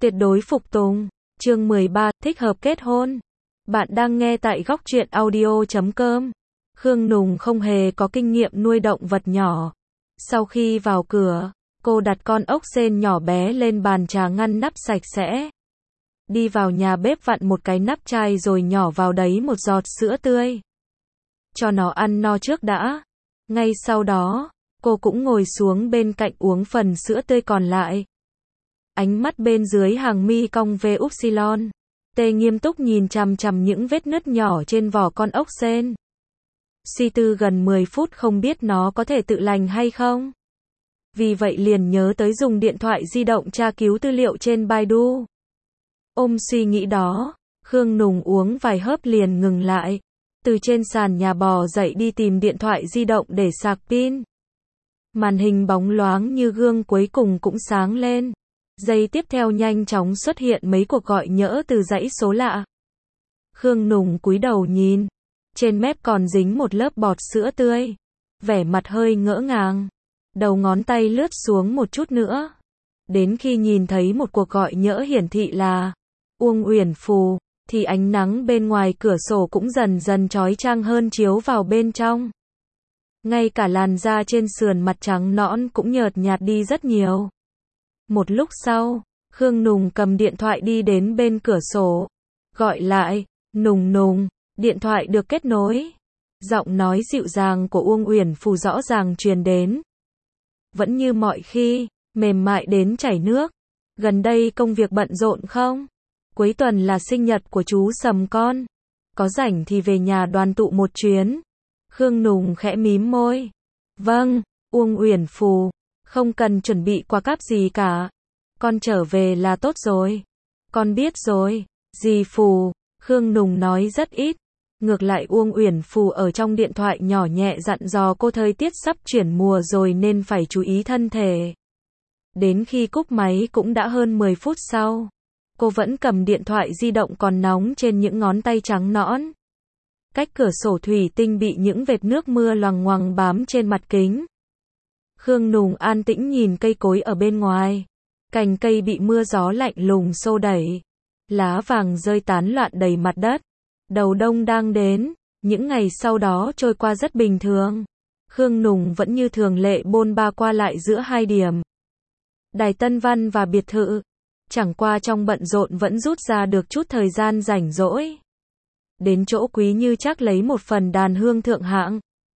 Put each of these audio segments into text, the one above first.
Tuyệt đối phục tùng. Chương 13, thích hợp kết hôn. Bạn đang nghe tại góc truyện audio.com. Khương Nùng không hề có kinh nghiệm nuôi động vật nhỏ. Sau khi vào cửa, cô đặt con ốc sên nhỏ bé lên bàn trà ngăn nắp sạch sẽ. Đi vào nhà bếp vặn một cái nắp chai rồi nhỏ vào đấy một giọt sữa tươi. Cho nó ăn no trước đã. Ngay sau đó, cô cũng ngồi xuống bên cạnh uống phần sữa tươi còn lại. Ánh mắt bên dưới hàng mi cong về upsilon. Tê nghiêm túc nhìn chằm chằm những vết nứt nhỏ trên vỏ con ốc sên. Suy tư gần 10 phút không biết nó có thể tự lành hay không. Vì vậy liền nhớ tới dùng điện thoại di động tra cứu tư liệu trên Baidu. Ôm suy nghĩ đó, Khương Nùng uống vài hớp liền ngừng lại. Từ trên sàn nhà bò dậy đi tìm điện thoại di động để sạc pin. Màn hình bóng loáng như gương cuối cùng cũng sáng lên. Giây tiếp theo nhanh chóng xuất hiện mấy cuộc gọi nhỡ từ dãy số lạ. Khương Nùng cúi đầu nhìn. Trên mép còn dính một lớp bọt sữa tươi. Vẻ mặt hơi ngỡ ngàng. Đầu ngón tay lướt xuống một chút nữa. Đến khi nhìn thấy một cuộc gọi nhỡ hiển thị là Uông Uyển Phù, thì ánh nắng bên ngoài cửa sổ cũng dần dần chói chang hơn chiếu vào bên trong. Ngay cả làn da trên sườn mặt trắng nõn cũng nhợt nhạt đi rất nhiều. Một lúc sau, Khương Nùng cầm điện thoại đi đến bên cửa sổ. Gọi lại, Nùng Nùng, điện thoại được kết nối. Giọng nói dịu dàng của Uông Uyển Phù rõ ràng truyền đến. Vẫn như mọi khi, mềm mại đến chảy nước. Gần đây công việc bận rộn không? Cuối tuần là sinh nhật của chú Sầm con. Có rảnh thì về nhà đoàn tụ một chuyến. Khương Nùng khẽ mím môi. Vâng, Uông Uyển Phù. Không cần chuẩn bị quà cáp gì cả. Con trở về là tốt rồi. Con biết rồi. Dì Phù, Khương Nùng nói rất ít. Ngược lại Uông Uyển Phù ở trong điện thoại nhỏ nhẹ dặn dò cô thời tiết sắp chuyển mùa rồi nên phải chú ý thân thể. Đến khi cúp máy cũng đã hơn 10 phút sau. Cô vẫn cầm điện thoại di động còn nóng trên những ngón tay trắng nõn. Cách cửa sổ thủy tinh bị những vệt nước mưa loằng ngoằng bám trên mặt kính. Khương Nùng an tĩnh nhìn cây cối ở bên ngoài. Cành cây bị mưa gió lạnh lùng xô đẩy. Lá vàng rơi tán loạn đầy mặt đất. Đầu đông đang đến. Những ngày sau đó trôi qua rất bình thường. Khương Nùng vẫn như thường lệ bôn ba qua lại giữa hai điểm. Đài Tân Văn và biệt thự. Chẳng qua trong bận rộn vẫn rút ra được chút thời gian rảnh rỗi. Đến chỗ Quý Như Trác lấy một phần đàn hương thượng hạng.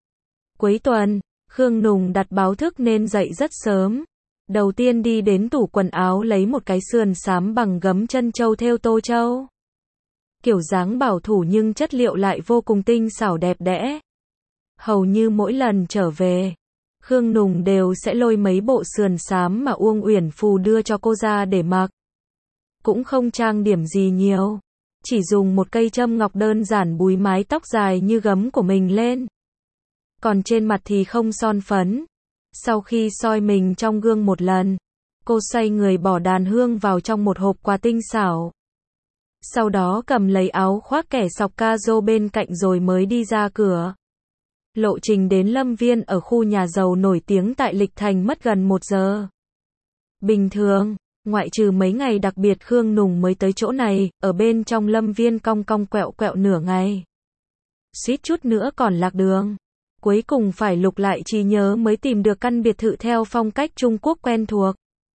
Cuối tuần, Khương Nùng đặt báo thức nên dậy rất sớm. Đầu tiên đi đến tủ quần áo lấy một cái sườn xám bằng gấm chân châu thêu tô châu. Kiểu dáng bảo thủ nhưng chất liệu lại vô cùng tinh xảo đẹp đẽ. Hầu như mỗi lần trở về, Khương Nùng đều sẽ lôi mấy bộ sườn xám mà Uông Uyển Phù đưa cho cô ra để mặc. Cũng không trang điểm gì nhiều. Chỉ dùng một cây châm ngọc đơn giản búi mái tóc dài như gấm của mình lên. Còn trên mặt thì không son phấn. Sau khi soi mình trong gương một lần, cô xoay người bỏ đàn hương vào trong một hộp quà tinh xảo. Sau đó cầm lấy áo khoác kẻ sọc ca-rô bên cạnh rồi mới đi ra cửa. Lộ trình đến Lâm Viên ở khu nhà giàu nổi tiếng tại Lịch Thành mất gần 1 giờ. Bình thường, ngoại trừ mấy ngày đặc biệt Khương Nùng mới tới chỗ này, ở bên trong Lâm Viên cong cong quẹo quẹo nửa ngày. Suýt chút nữa còn lạc đường. Cuối cùng phải lục lại trí nhớ mới tìm được căn biệt thự theo phong cách Trung Quốc quen thuộc.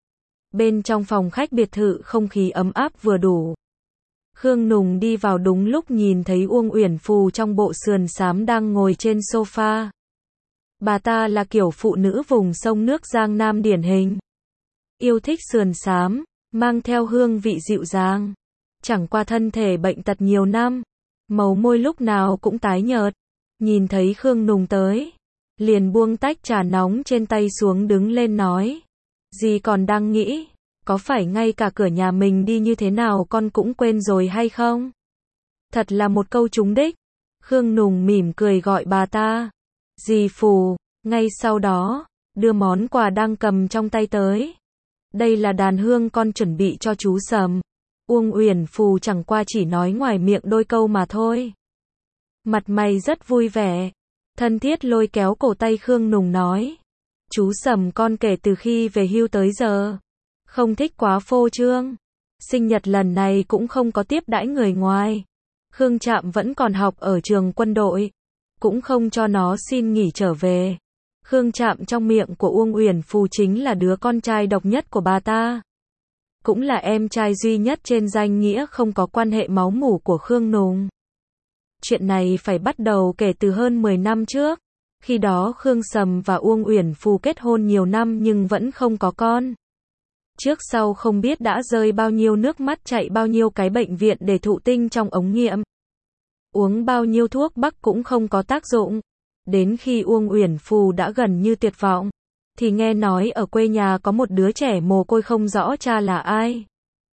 Bên trong phòng khách biệt thự không khí ấm áp vừa đủ. Khương Nùng đi vào đúng lúc nhìn thấy Uông Uyển Phù trong bộ sườn xám đang ngồi trên sofa. Bà ta là kiểu phụ nữ vùng sông nước Giang Nam điển hình. Yêu thích sườn xám, mang theo hương vị dịu dàng. Chẳng qua thân thể bệnh tật nhiều năm, màu môi lúc nào cũng tái nhợt. Nhìn thấy Khương Nùng tới, liền buông tách trà nóng trên tay xuống đứng lên nói. Dì còn đang nghĩ, có phải ngay cả cửa nhà mình đi như thế nào con cũng quên rồi hay không? Thật là một câu trúng đích. Khương Nùng mỉm cười gọi bà ta. Dì Phù, ngay sau đó, đưa món quà đang cầm trong tay tới. Đây là đàn hương con chuẩn bị cho chú Sầm. Uông Uyển Phù chẳng qua chỉ nói ngoài miệng đôi câu mà thôi. Mặt mày rất vui vẻ. Thân thiết lôi kéo cổ tay Khương Nùng nói. Chú Sầm con kể từ khi về hưu tới giờ. Không thích quá phô trương. Sinh nhật lần này cũng không có tiếp đãi người ngoài. Khương Trạm vẫn còn học ở trường quân đội, cũng không cho nó xin nghỉ trở về. Khương Trạm trong miệng của Uông Uyển Phù chính là đứa con trai độc nhất của bà ta. Cũng là em trai duy nhất trên danh nghĩa không có quan hệ máu mủ của Khương Nùng. Chuyện này phải bắt đầu kể từ hơn 10 năm trước. Khi đó Khương Sầm và Uông Uyển Phù kết hôn nhiều năm nhưng vẫn không có con. Trước sau không biết đã rơi bao nhiêu nước mắt, chạy bao nhiêu cái bệnh viện để thụ tinh trong ống nghiệm. Uống bao nhiêu thuốc bắc cũng không có tác dụng. Đến khi Uông Uyển Phù đã gần như tuyệt vọng, thì nghe nói ở quê nhà có một đứa trẻ mồ côi không rõ cha là ai.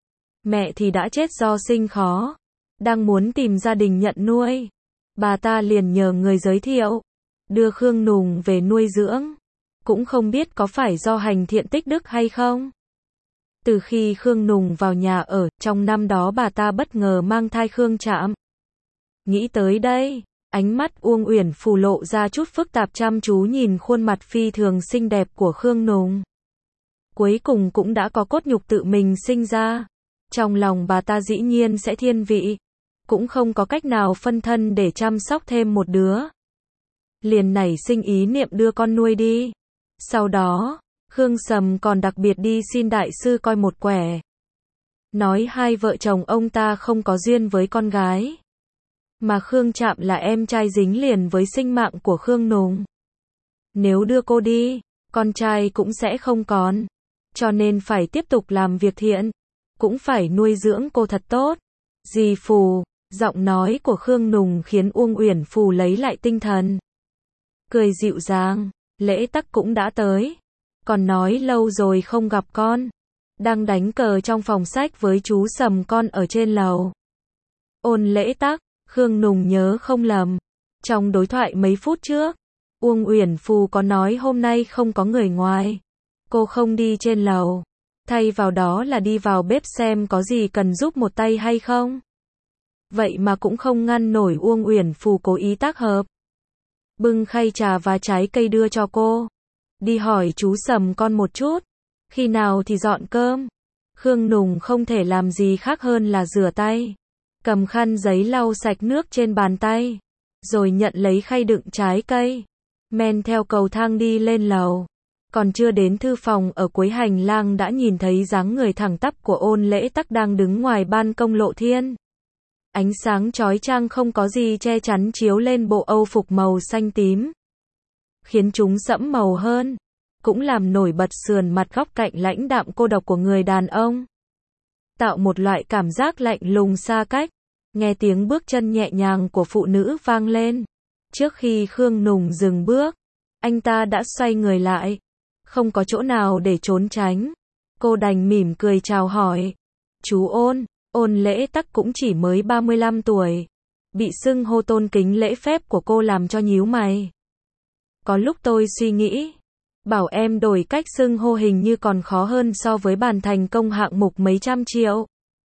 Mẹ thì đã chết do sinh khó, đang muốn tìm gia đình nhận nuôi. Bà ta liền nhờ người giới thiệu, đưa Khương Nùng về nuôi dưỡng. Cũng không biết có phải do hành thiện tích đức hay không. Từ khi Khương Nùng vào nhà ở, trong năm đó bà ta bất ngờ mang thai Khương Trạm. Nghĩ tới đây, ánh mắt Uông Uyển Phù lộ ra chút phức tạp, chăm chú nhìn khuôn mặt phi thường xinh đẹp của Khương Nùng. Cuối cùng cũng đã có cốt nhục tự mình sinh ra. Trong lòng bà ta dĩ nhiên sẽ thiên vị. Cũng không có cách nào phân thân để chăm sóc thêm một đứa. Liền nảy sinh ý niệm đưa con nuôi đi. Sau đó, Khương Sầm còn đặc biệt đi xin đại sư coi một quẻ. Nói hai vợ chồng ông ta không có duyên với con gái. Mà Khương Trạm là em trai dính liền với sinh mạng của Khương Nùng. Nếu đưa cô đi, con trai cũng sẽ không còn. Cho nên phải tiếp tục làm việc thiện. Cũng phải nuôi dưỡng cô thật tốt. Dì Phù, giọng nói của Khương Nùng khiến Uông Uyển Phù lấy lại tinh thần. Cười dịu dàng, Lễ Tắc cũng đã tới. Còn nói lâu rồi không gặp con. Đang đánh cờ trong phòng sách với chú Sầm con ở trên lầu. Ôn Lễ Tắc, Khương Nùng nhớ không lầm. Trong đối thoại mấy phút trước, Uông Uyển Phù có nói hôm nay không có người ngoài. Cô không đi trên lầu. Thay vào đó là đi vào bếp xem có gì cần giúp một tay hay không. Vậy mà cũng không ngăn nổi Uông Uyển Phù cố ý tác hợp. Bưng khay trà và trái cây đưa cho cô. Đi hỏi chú Sầm con một chút. Khi nào thì dọn cơm. Khương Nùng không thể làm gì khác hơn là rửa tay. Cầm khăn giấy lau sạch nước trên bàn tay. Rồi nhận lấy khay đựng trái cây. Men theo cầu thang đi lên lầu. Còn chưa đến thư phòng ở cuối hành lang đã nhìn thấy dáng người thẳng tắp của Ôn Lễ Tắc đang đứng ngoài ban công lộ thiên. Ánh sáng chói chang không có gì che chắn chiếu lên bộ âu phục màu xanh tím. Khiến chúng sẫm màu hơn. Cũng làm nổi bật sườn mặt góc cạnh lãnh đạm cô độc của người đàn ông. Tạo một loại cảm giác lạnh lùng xa cách. Nghe tiếng bước chân nhẹ nhàng của phụ nữ vang lên. Trước khi Khương Nùng dừng bước, anh ta đã xoay người lại. Không có chỗ nào để trốn tránh. Cô đành mỉm cười chào hỏi. Chú Ôn. Ôn Lễ Tắc cũng chỉ mới 35 tuổi. Bị xưng hô tôn kính lễ phép của cô làm cho nhíu mày. Có lúc tôi suy nghĩ, bảo em đổi cách xưng hô hình như còn khó hơn so với bàn thành công hạng mục mấy trăm triệu.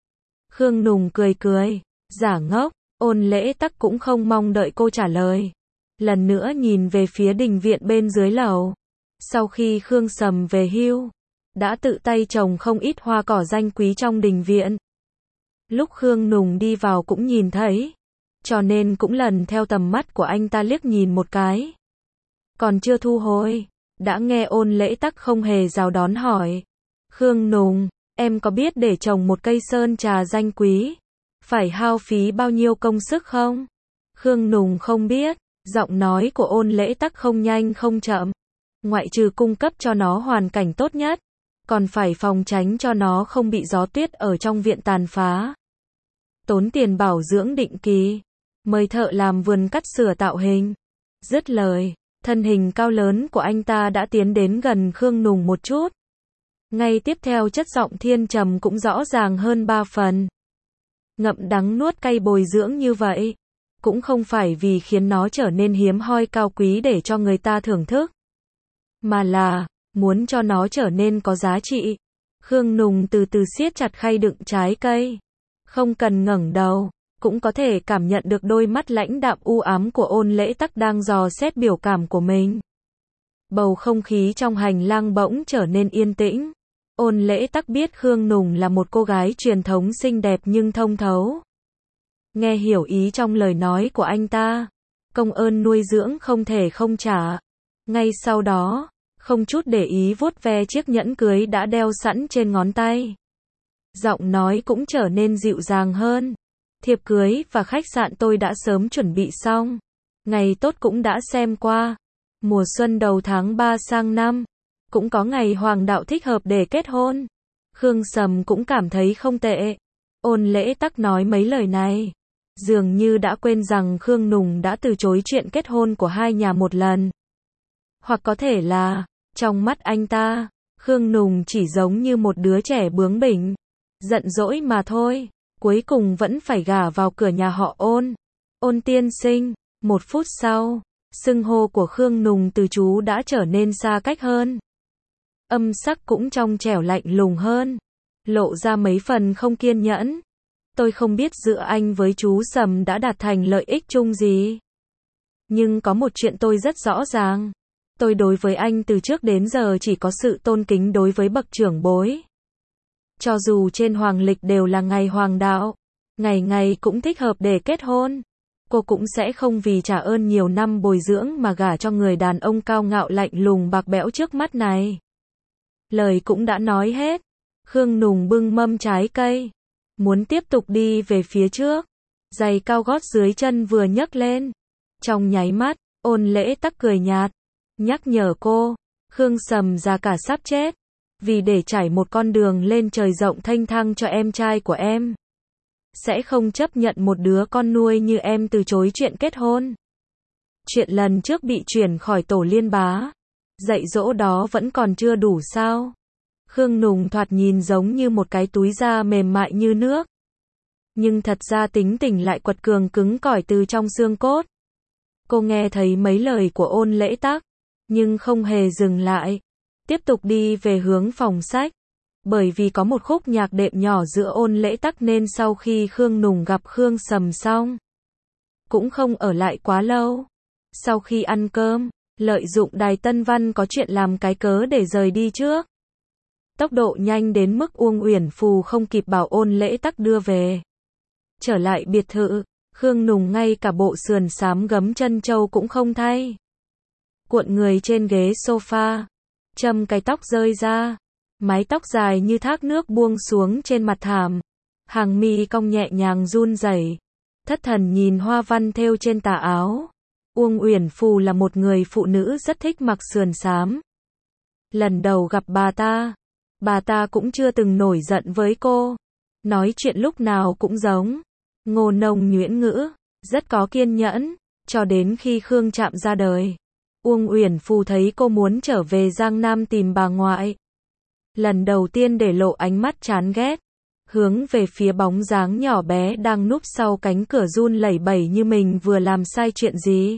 Khương Nùng cười cười, giả ngốc. Ôn Lễ Tắc cũng không mong đợi cô trả lời. Lần nữa nhìn về phía đình viện bên dưới lầu. Sau khi Khương Sầm về hưu, đã tự tay trồng không ít hoa cỏ danh quý trong đình viện. Lúc Khương Nùng đi vào cũng nhìn thấy, cho nên cũng lần theo tầm mắt của anh ta liếc nhìn một cái. Còn chưa thu hồi, đã nghe Ôn Lễ Tắc không hề chào đón hỏi. Khương Nùng, em có biết để trồng một cây sơn trà danh quý, phải hao phí bao nhiêu công sức không? Khương Nùng không biết, giọng nói của Ôn Lễ Tắc không nhanh không chậm. Ngoại trừ cung cấp cho nó hoàn cảnh tốt nhất, còn phải phòng tránh cho nó không bị gió tuyết ở trong viện tàn phá. Tốn tiền bảo dưỡng định kỳ, mời thợ làm vườn cắt sửa tạo hình. Dứt lời, thân hình cao lớn của anh ta đã tiến đến gần Khương Nùng một chút. Ngay tiếp theo chất giọng thiên trầm cũng rõ ràng hơn 3 phần. Ngậm đắng nuốt cay bồi dưỡng như vậy, cũng không phải vì khiến nó trở nên hiếm hoi cao quý để cho người ta thưởng thức, mà là muốn cho nó trở nên có giá trị. Khương Nùng từ từ siết chặt khay đựng trái cây. Không cần ngẩng đầu, cũng có thể cảm nhận được đôi mắt lãnh đạm u ám của Ôn Lễ Tắc đang dò xét biểu cảm của mình. Bầu không khí trong hành lang bỗng trở nên yên tĩnh. Ôn Lễ Tắc biết Khương Nùng là một cô gái truyền thống xinh đẹp nhưng thông thấu. Nghe hiểu ý trong lời nói của anh ta. Công ơn nuôi dưỡng không thể không trả. Ngay sau đó, không chút để ý vuốt ve chiếc nhẫn cưới đã đeo sẵn trên ngón tay. Giọng nói cũng trở nên dịu dàng hơn. Thiệp cưới và khách sạn tôi đã sớm chuẩn bị xong. Ngày tốt cũng đã xem qua. Mùa xuân đầu tháng 3 sang năm. Cũng có ngày hoàng đạo thích hợp để kết hôn. Khương Sầm cũng cảm thấy không tệ. Ôn Lễ Tắc nói mấy lời này. Dường như đã quên rằng Khương Nùng đã từ chối chuyện kết hôn của hai nhà một lần. Hoặc có thể là, trong mắt anh ta, Khương Nùng chỉ giống như một đứa trẻ bướng bỉnh, giận dỗi mà thôi. Cuối cùng vẫn phải gả vào cửa nhà họ Ôn. Ôn tiên sinh. Một phút sau, xưng hô của Khương Nùng từ chú đã trở nên xa cách hơn. Âm sắc cũng trong trẻo lạnh lùng hơn, lộ ra mấy phần không kiên nhẫn. Tôi không biết giữa anh với chú Sầm đã đạt thành lợi ích chung gì. Nhưng có một chuyện tôi rất rõ ràng. Tôi đối với anh từ trước đến giờ chỉ có sự tôn kính đối với bậc trưởng bối. Cho dù trên hoàng lịch đều là ngày hoàng đạo, ngày ngày cũng thích hợp để kết hôn. Cô cũng sẽ không vì trả ơn nhiều năm bồi dưỡng mà gả cho người đàn ông cao ngạo lạnh lùng bạc bẽo trước mắt này. Lời cũng đã nói hết. Khương Nùng bưng mâm trái cây, muốn tiếp tục đi về phía trước. Giày cao gót dưới chân vừa nhấc lên. Trong nháy mắt, Ôn Lễ Tắc cười nhạt, nhắc nhở cô. Khương Sầm già cả sắp chết. Vì để trải một con đường lên trời rộng thênh thang cho em trai của em, sẽ không chấp nhận một đứa con nuôi như em từ chối chuyện kết hôn. Chuyện lần trước bị chuyển khỏi tổ liên bá, dạy dỗ đó vẫn còn chưa đủ sao? Khương Nùng thoạt nhìn giống như một cái túi da mềm mại như nước. Nhưng thật ra tính tình lại quật cường cứng cỏi từ trong xương cốt. Cô nghe thấy mấy lời của Ôn Lễ Tắc, nhưng không hề dừng lại. Tiếp tục đi về hướng phòng sách. Bởi vì có một khúc nhạc đệm nhỏ giữa Ôn Lễ Tắc nên sau khi Khương Nùng gặp Khương Sầm xong, cũng không ở lại quá lâu. Sau khi ăn cơm, lợi dụng Đài Tân Văn có chuyện làm cái cớ để rời đi trước. Tốc độ nhanh đến mức Uông Uyển Phù không kịp bảo Ôn Lễ Tắc đưa về. Trở lại biệt thự, Khương Nùng ngay cả bộ sườn xám gấm chân châu cũng không thay. Cuộn người trên ghế sofa, châm cái tóc rơi ra. Mái tóc dài như thác nước buông xuống trên mặt thảm. Hàng mi cong nhẹ nhàng run rẩy. Thất thần nhìn hoa văn thêu trên tà áo. Uông Uyển Phù là một người phụ nữ rất thích mặc sườn xám. Lần đầu gặp bà ta cũng chưa từng nổi giận với cô. Nói chuyện lúc nào cũng giống ngô nông nhuyễn ngữ, rất có kiên nhẫn, cho đến khi Khương Trạm ra đời. Uông Uyển Phù thấy cô muốn trở về Giang Nam tìm bà ngoại. Lần đầu tiên để lộ ánh mắt chán ghét, hướng về phía bóng dáng nhỏ bé đang núp sau cánh cửa run lẩy bẩy như mình vừa làm sai chuyện gì.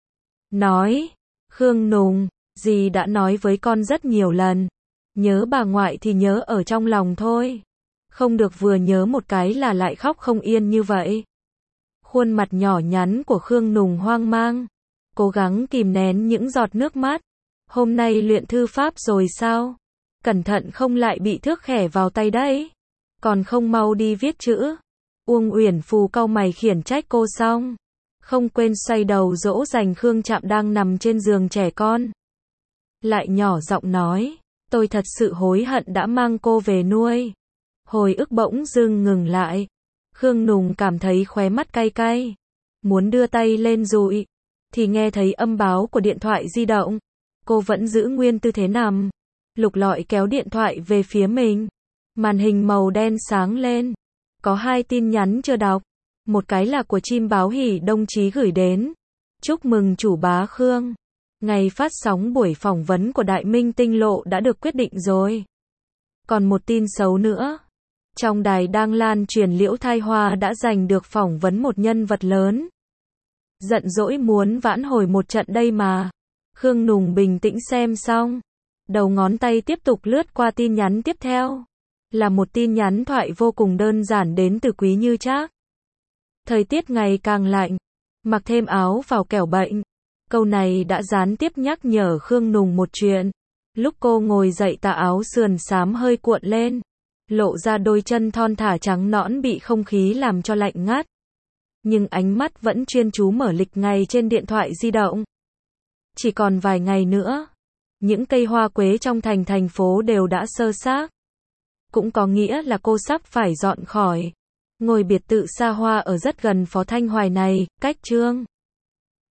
Nói, Khương Nùng, dì đã nói với con rất nhiều lần, nhớ bà ngoại thì nhớ ở trong lòng thôi. Không được vừa nhớ một cái là lại khóc không yên như vậy. Khuôn mặt nhỏ nhắn của Khương Nùng hoang mang, cố gắng kìm nén những giọt nước mắt. Hôm nay luyện thư pháp rồi sao? Cẩn thận không lại bị thước khẻ vào tay đấy. Còn không mau đi viết chữ. Uông Uyển Phù cau mày khiển trách cô xong, không quên xoay đầu dỗ dành Khương Trạm đang nằm trên giường trẻ con. Lại nhỏ giọng nói, tôi thật sự hối hận đã mang cô về nuôi. Hồi ức bỗng dưng ngừng lại. Khương Nùng cảm thấy khóe mắt cay cay. Muốn đưa tay lên dụi, thì nghe thấy âm báo của điện thoại di động. Cô vẫn giữ nguyên tư thế nằm. Lục lọi kéo điện thoại về phía mình. Màn hình màu đen sáng lên. Có 2 tin nhắn chưa đọc. Một cái là của chim báo hỉ đồng chí gửi đến. Chúc mừng chủ bá Khương. Ngày phát sóng buổi phỏng vấn của Đại Minh Tinh Lộ đã được quyết định rồi. Còn một tin xấu nữa. Trong đài đang lan truyền Liễu Thai Hoa đã giành được phỏng vấn một nhân vật lớn. Giận dỗi muốn vãn hồi một trận đây mà. Khương Nùng bình tĩnh xem xong. Đầu ngón tay tiếp tục lướt qua tin nhắn tiếp theo. Là một tin nhắn thoại vô cùng đơn giản đến từ Quý Như Trác. Thời tiết ngày càng lạnh. Mặc thêm áo vào kẻo bệnh. Câu này đã gián tiếp nhắc nhở Khương Nùng một chuyện. Lúc cô ngồi dậy tà áo sườn xám hơi cuộn lên, lộ ra đôi chân thon thả trắng nõn bị không khí làm cho lạnh ngắt. Nhưng ánh mắt vẫn chuyên chú mở lịch ngày trên điện thoại di động. Chỉ còn vài ngày nữa, những cây hoa quế trong thành phố đều đã sơ xác. Cũng có nghĩa là cô sắp phải dọn khỏi ngôi biệt thự xa hoa ở rất gần Phó Thanh Hoài này, cách Trương